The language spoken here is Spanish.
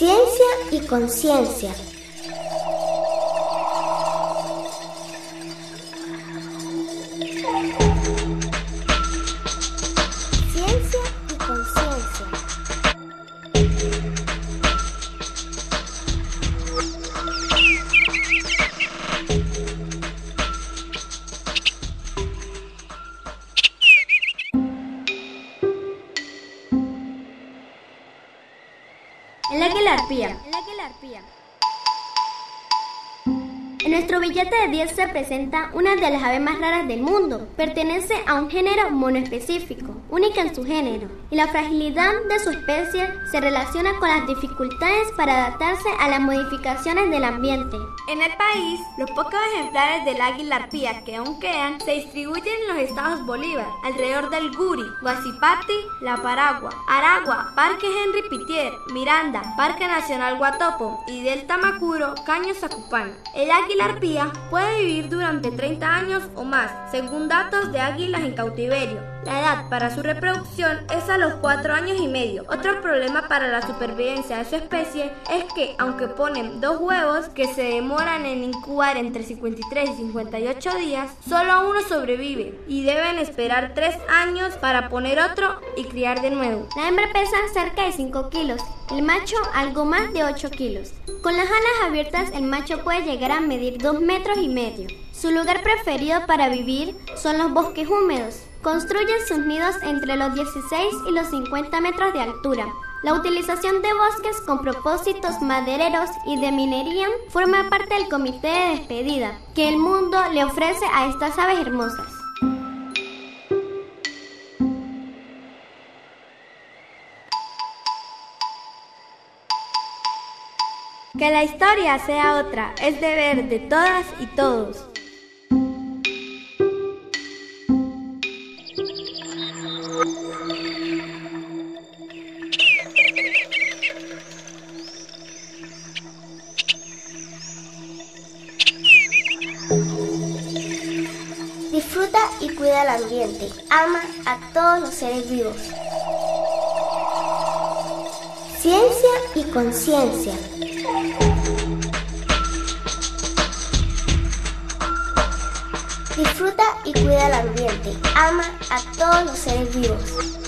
Ciencia y conciencia. Ciencia y conciencia. El águila arpía. En nuestro billete de 10 se presenta una de las aves más raras del mundo. Pertenece a un género monoespecífico, única en su género, y la fragilidad de su especie se relaciona con las dificultades para adaptarse a las modificaciones del ambiente. En el país, los pocos ejemplares del águila arpía que aún quedan se distribuyen en los estados Bolívar, alrededor del Guri, Guasipati, La Paragua, Aragua, Parque Henry Pittier, Miranda, Parque Nacional Guatopo y del Tamacuro, Caño Zacupana. El águila arpía puede vivir durante 30 años o más, según datos de águilas en cautiverio. La edad para su reproducción es a los 4 años y medio. Otro problema para la supervivencia de su especie es que, aunque ponen 2 huevos que se demoran en incubar entre 53 y 58 días, solo uno sobrevive y deben esperar 3 años para poner otro y criar de nuevo. La hembra pesa cerca de 5 kilos, el macho algo más de 8 kilos. Con las alas abiertas, el macho puede llegar a medir 2,5 metros. Su lugar preferido para vivir son los bosques húmedos. Construyen sus nidos entre los 16 y los 50 metros de altura. La utilización de bosques con propósitos madereros y de minería forma parte del comité de despedida que el mundo le ofrece a estas aves hermosas. Que la historia sea otra, es deber de todas y todos. Disfruta y cuida el ambiente. Ama a todos los seres vivos. Ciencia y conciencia. Disfruta y cuida el ambiente. Ama a todos los seres vivos.